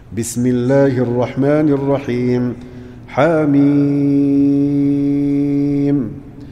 بسم الله الرحمن الرحيم. حميم.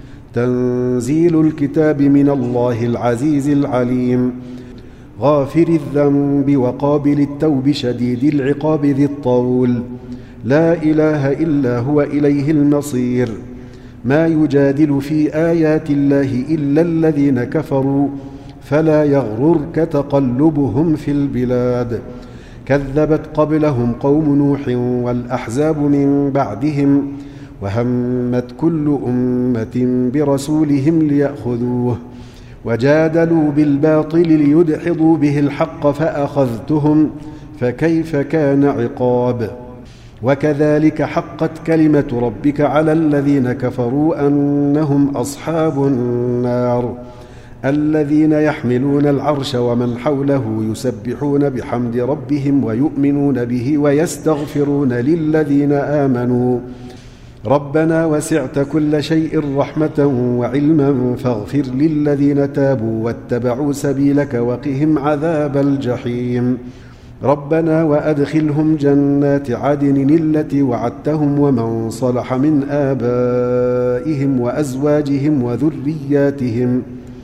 تنزيل الكتاب من الله العزيز العليم. غافر الذنب وقابل التوب شديد العقاب ذي الطول. لا إله إلا هو إليه المصير. ما يجادل في آيات الله إلا الذين كفروا فلا يغررك تقلبهم في البلاد. كذبت قبلهم قوم نوح والأحزاب من بعدهم وهمت كل أمة برسولهم ليأخذوه وجادلوا بالباطل ليدحضوا به الحق فأخذتهم فكيف كان عقاب. وكذلك حقت كلمة ربك على الذين كفروا أنهم أصحاب النار. الذين يحملون العرش ومن حوله يسبحون بحمد ربهم ويؤمنون به ويستغفرون للذين آمنوا ربنا وسعت كل شيء رحمة وعلما فاغفر للذين تابوا واتبعوا سبيلك وقهم عذاب الجحيم. ربنا وأدخلهم جنات عدن التي وعدتهم ومن صلح من آبائهم وأزواجهم وذرياتهم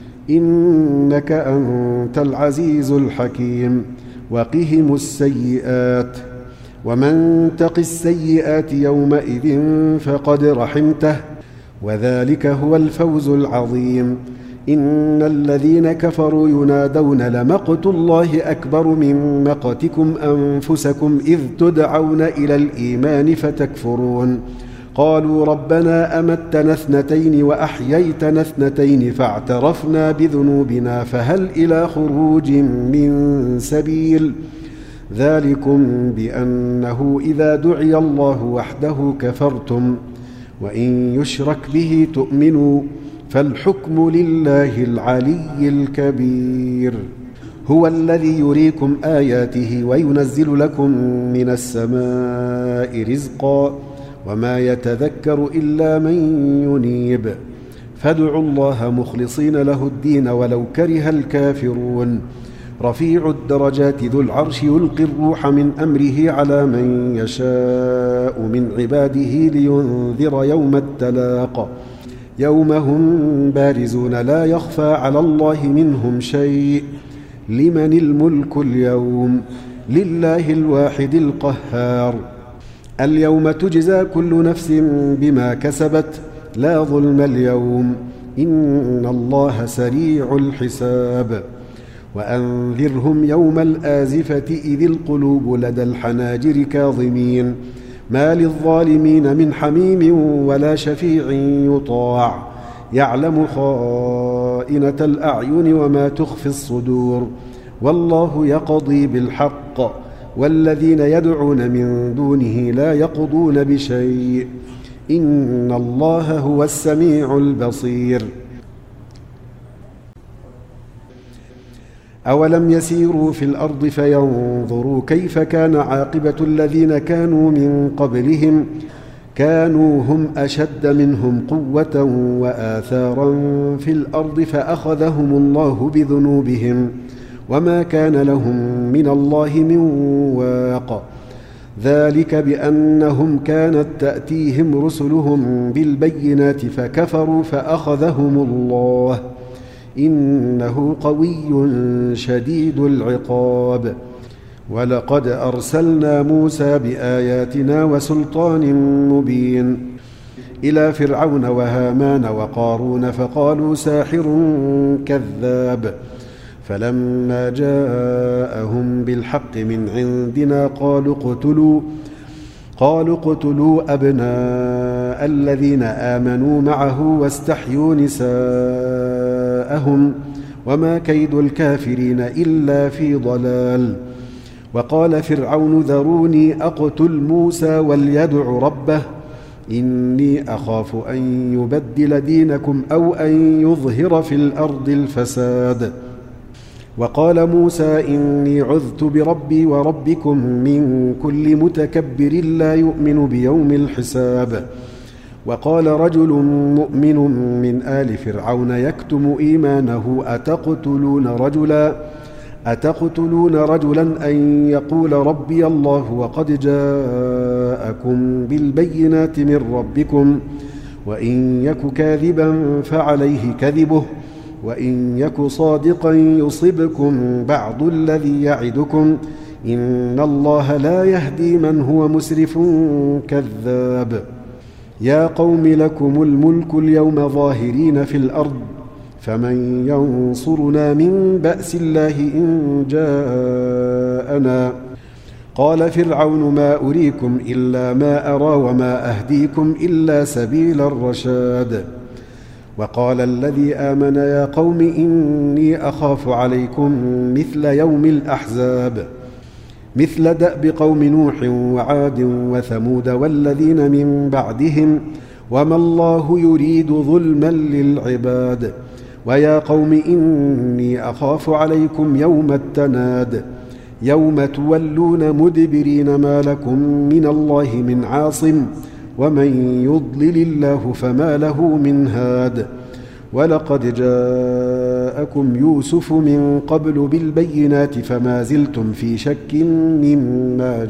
إنك أنت العزيز الحكيم. وقهم السيئات ومن تق السيئات يومئذ فقد رحمته وذلك هو الفوز العظيم. إن الذين كفروا ينادون لمقت الله أكبر من مقتكم أنفسكم إذ تدعون إلى الإيمان فتكفرون. قالوا ربنا أمتنا اثنتين وأحييتنا اثنتين فاعترفنا بذنوبنا فهل إلى خروج من سبيل. ذلكم بأنه إذا دعي الله وحده كفرتم وإن يشرك به تؤمنوا فالحكم لله العلي الكبير. هو الذي يريكم آياته وينزل لكم من السماء رزقا وما يتذكر إلا من ينيب. فادعوا الله مخلصين له الدين ولو كره الكافرون. رفيع الدرجات ذو العرش يلقي الروح من أمره على من يشاء من عباده لينذر يوم التلاق. يوم هم بارزون لا يخفى على الله منهم شيء. لمن الملك اليوم؟ لله الواحد القهار. اليوم تجزى كل نفس بما كسبت لا ظلم اليوم إن الله سريع الحساب. وأنذرهم يوم الآزفة إذ القلوب لدى الحناجر كاظمين ما للظالمين من حميم ولا شفيع يطاع. يعلم خائنة الأعين وما تخفي الصدور والله يقضي بالحق والذين يدعون من دونه لا يقضون بشيء إن الله هو السميع البصير. أولم يسيروا في الأرض فينظروا كيف كان عاقبة الذين كانوا من قبلهم كانوا هم أشد منهم قوة وآثارا في الأرض فأخذهم الله بذنوبهم وما كان لهم من الله من واق. ذلك بأنهم كانت تأتيهم رسلهم بالبينات فكفروا فأخذهم الله إنه قوي شديد العقاب. ولقد أرسلنا موسى بآياتنا وسلطان مبين إلى فرعون وهامان وقارون فقالوا ساحر كذاب. فلما جاءهم بالحق من عندنا قالوا اقتلوا أبناء الذين آمنوا معه واستحيوا نساءهم وما كيد الكافرين إلا في ضلال. وقال فرعون ذروني أقتل موسى وليدع ربه إني أخاف أن يبدل دينكم أو أن يظهر في الأرض الفساد. وقال موسى إني عذت بربي وربكم من كل متكبر لا يؤمن بيوم الحساب. وقال رجل مؤمن من آل فرعون يكتم إيمانه أتقتلون رجلا أتقتلون رجلا أن يقول ربي الله وقد جاءكم بالبينات من ربكم وإن يك كاذبا فعليه كذبه وإن يك صادقا يصبكم بعض الذي يعدكم إن الله لا يهدي من هو مسرف كذاب. يا قوم لكم الملك اليوم ظاهرين في الأرض فمن ينصرنا من بأس الله إن جاءنا. قال فرعون ما أريكم إلا ما أرى وما أهديكم إلا سبيل الرشاد. وقال الذي آمن يا قوم إني أخاف عليكم مثل يوم الأحزاب مثل دأب قوم نوح وعاد وثمود والذين من بعدهم وما الله يريد ظلما للعباد. ويا قوم إني أخاف عليكم يوم التناد يوم تولون مدبرين ما لكم من الله من عاصم ومن يضلل الله فما له من هاد. ولقد جاءكم يوسف من قبل بالبينات فما زلتم في شك مما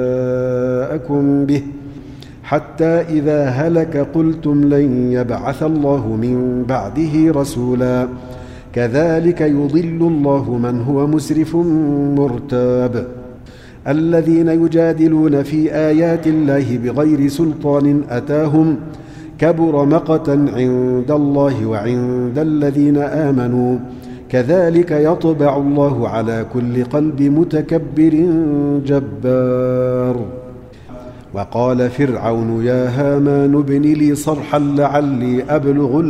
جاءكم به حتى إذا هلك قلتم لن يبعث الله من بعده رسولا كذلك يضل الله من هو مسرف مرتاب. الذين يجادلون في آيات الله بغير سلطان أتاهم كبر مقتا عند الله وعند الذين آمنوا كذلك يطبع الله على كل قلب متكبر جبار. وقال فرعون يا هامان ابن لي صرحا لعلي أبلغ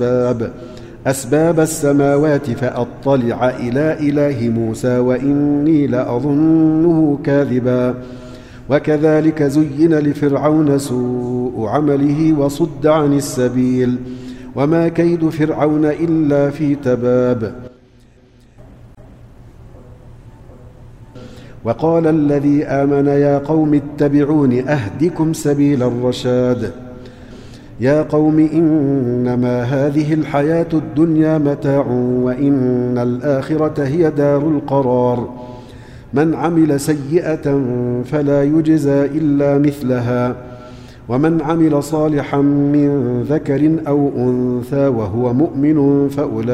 أسباب السماوات فأطلع إلى إله موسى وإني لأظنه كاذبا. وكذلك زين لفرعون سوء عمله وصد عن السبيل وما كيد فرعون إلا في تباب. وقال الذي آمن يا قوم اتبعون أهدكم سبيل الرشاد. يا قوم إنما هذه الحياة الدنيا متاع وإن الآخرة هي دار القرار. من عمل سيئة فلا يجزى إلا مثلها ومن عمل صالحا من ذكر أو أنثى وهو مؤمن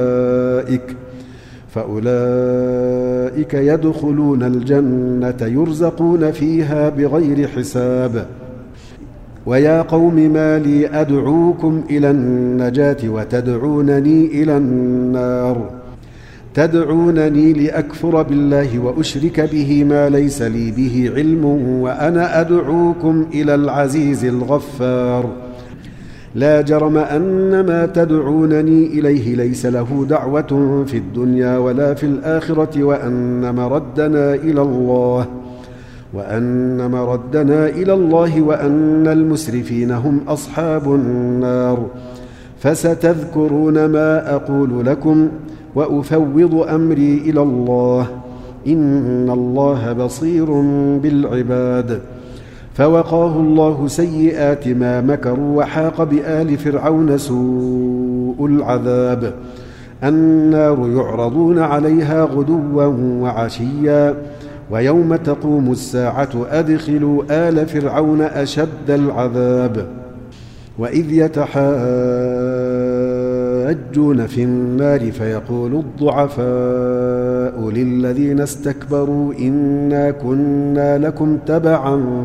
فأولئك يدخلون الجنة يرزقون فيها بغير حساب. ويا قوم ما لي أدعوكم إلى النجاة وتدعونني إلى النار تدعونني لأكفر بالله وأشرك به ما ليس لي به علم وأنا أدعوكم إلى العزيز الغفار. لا جرم أن ما تدعونني إليه ليس له دعوة في الدنيا ولا في الآخرة وأن مردنا إلى الله وأن المسرفين هم أصحاب النار. فستذكرون ما أقول لكم وأفوض أمري إلى الله إن الله بصير بالعباد. فوقاه الله سيئات ما مكروا وحاق بآل فرعون سوء العذاب. النار يعرضون عليها غدوا وعشيا ويوم تقوم الساعة أدخلوا آل فرعون أشد العذاب. وإذ يتحاجون في النار فيقول الضعفاء للذين استكبروا إنا كنا لكم تبعا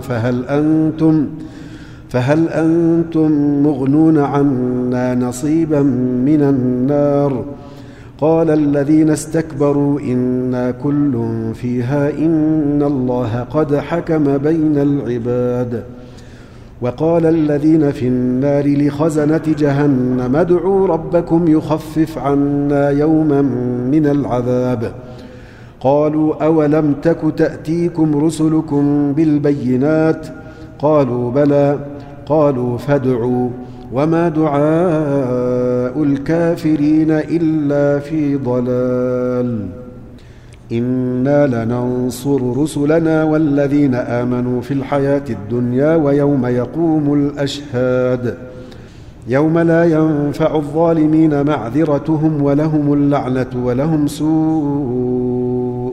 فهل أنتم مغنون عنا نصيبا من النار. قال الذين استكبروا إنا كل فيها إن الله قد حكم بين العباد. وقال الذين في النار لخزنة جهنم ادعوا ربكم يخفف عنا يوما من العذاب. قالوا أولم تك تأتيكم رسلكم بالبينات قالوا بلى قالوا فادعوا وما دعاء الكافرين إلا في ضلال. إنا لننصر رسلنا والذين آمنوا في الحياة الدنيا ويوم يقوم الأشهاد يوم لا ينفع الظالمين معذرتهم ولهم اللعنة ولهم سوء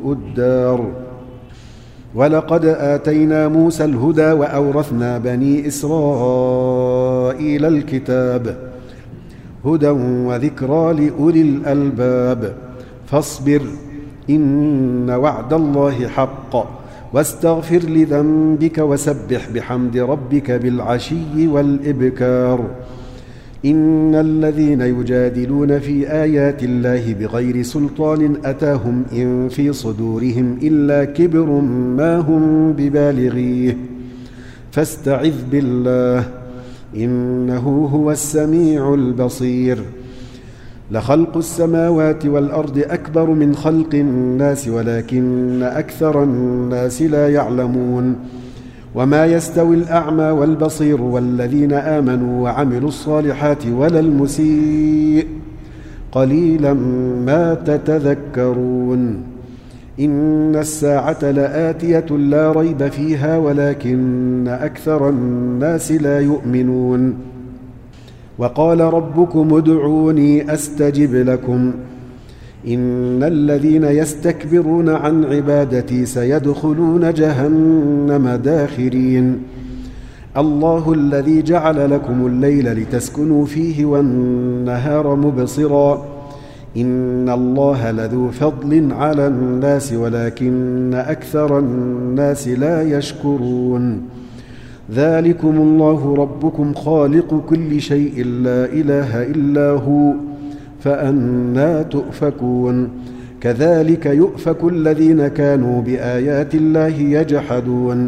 سوء الدار. ولقد آتينا موسى الهدى وأورثنا بني إسرائيل الكتاب هدى وذكرى لأولي الألباب. فاصبر إن وعد الله حق واستغفر لذنبك وسبح بحمد ربك بالعشي والإبكار. إن الذين يجادلون في آيات الله بغير سلطان أتاهم إن في صدورهم إلا كبر ما هم ببالغيه فاستعذ بالله إنه هو السميع البصير. لخلق السماوات والأرض أكبر من خلق الناس ولكن أكثر الناس لا يعلمون. وما يستوي الأعمى والبصير والذين آمنوا وعملوا الصالحات ولا المسيء قليلا ما تتذكرون. إن الساعة لآتية لا ريب فيها ولكن أكثر الناس لا يؤمنون. وقال ربكم ادعوني أستجب لكم إن الذين يستكبرون عن عبادتي سيدخلون جهنم داخرين. الله الذي جعل لكم الليل لتسكنوا فيه والنهار مبصرا إن الله لذو فضل على الناس ولكن أكثر الناس لا يشكرون. ذلكم الله ربكم خالق كل شيء لا إله إلا هو فأنى تؤفكون. كذلك يؤفك الذين كانوا بآيات الله يجحدون.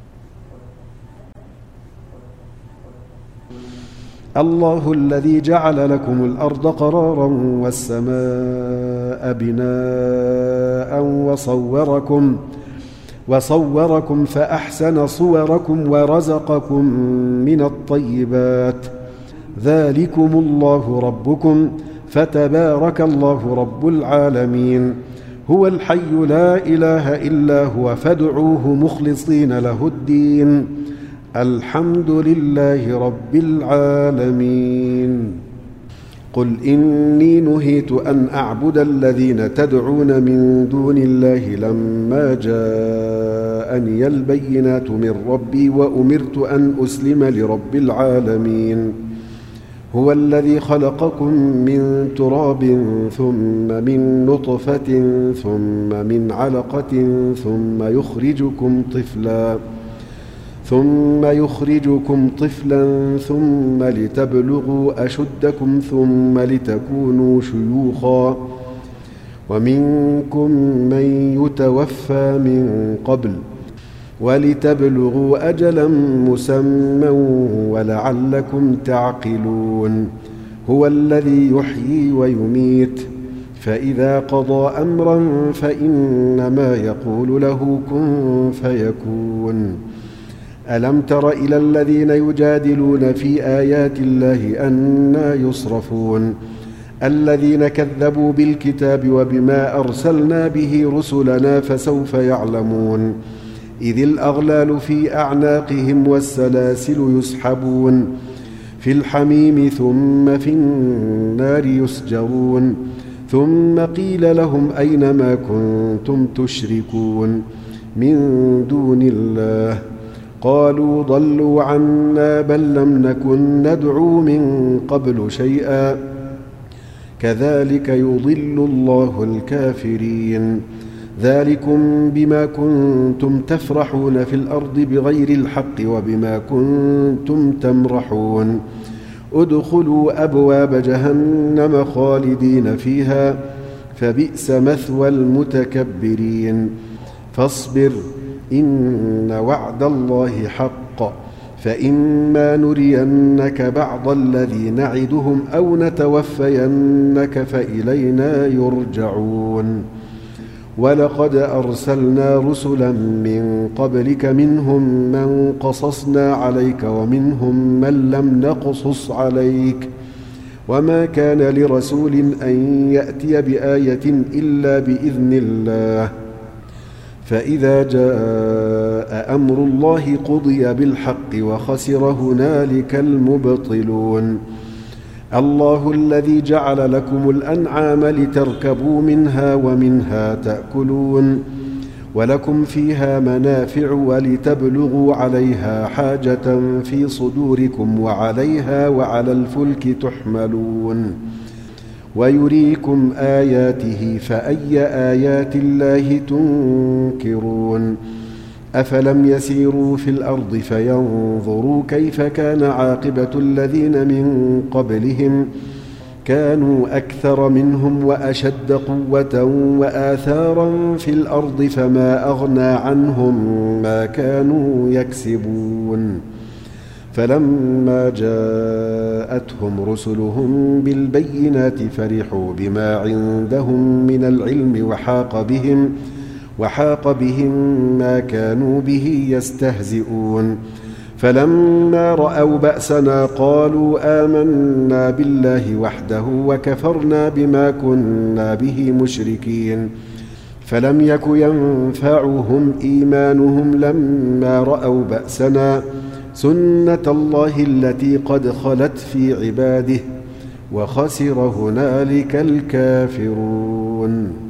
الله الذي جعل لكم الأرض قرارا والسماء بناء وصوركم فأحسن صوركم ورزقكم من الطيبات. ذلكم الله ربكم فتبارك الله رب العالمين. هو الحي لا إله إلا هو فادعوه مخلصين له الدين الحمد لله رب العالمين. قل إني نهيت أن أعبد الذين تدعون من دون الله لما جاءني البينات من ربي وأمرت أن أسلم لرب العالمين. هو الذي خلقكم من تراب ثم من نطفة ثم من علقة ثم يخرجكم طفلا ثم لتبلغوا أشدكم ثم لتكونوا شيوخا ومنكم من يتوفى من قبل ولتبلغوا أجلا مسمى ولعلكم تعقلون. هو الذي يحيي ويميت فإذا قضى أمرا فإنما يقول له كن فيكون. ألم تر إلى الذين يجادلون في آيات الله أنى يصرفون الذين كذبوا بالكتاب وبما أرسلنا به رسلنا فسوف يعلمون. إذ الأغلال في أعناقهم والسلاسل يسحبون في الحميم ثم في النار يسجرون. ثم قيل لهم أين ما كنتم تشركون من دون الله قالوا ضلوا عنا بل لم نكن ندعو من قبل شيئا كذلك يضل الله الكافرين. ذلكم بما كنتم تفرحون في الأرض بغير الحق وبما كنتم تمرحون. ادخلوا أبواب جهنم خالدين فيها فبئس مثوى المتكبرين. فاصبر إن وعد الله حق فإما نرينك بعض الذي نعدهم أو نتوفينك فإلينا يرجعون. ولقد أرسلنا رسلا من قبلك منهم من قصصنا عليك ومنهم من لم نقصص عليك وما كان لرسول أن يأتي بآية إلا بإذن الله. فإذا جاء أمر الله قضي بالحق وخسر هنالك المبطلون. الله الذي جعل لكم الأنعام لتركبوا منها ومنها تأكلون ولكم فيها منافع ولتبلغوا عليها حاجة في صدوركم وعليها وعلى الفلك تحملون ويريكم آياته فأي آيات الله تنكرون أفلم يسيروا في الأرض فينظروا كيف كان عاقبة الذين من قبلهم كانوا أكثر منهم وأشد قوة وآثارا في الأرض فما أغنى عنهم ما كانوا يكسبون فلما جاءتهم رسلهم بالبينات فرحوا بما عندهم من العلم وحاق بهم ما كانوا به يستهزئون فلما رأوا بأسنا قالوا آمنا بالله وحده وكفرنا بما كنا به مشركين فلم يك ينفعهم إيمانهم لما رأوا بأسنا سنة الله التي قد خلت في عباده وخسر هنالك الكافرون.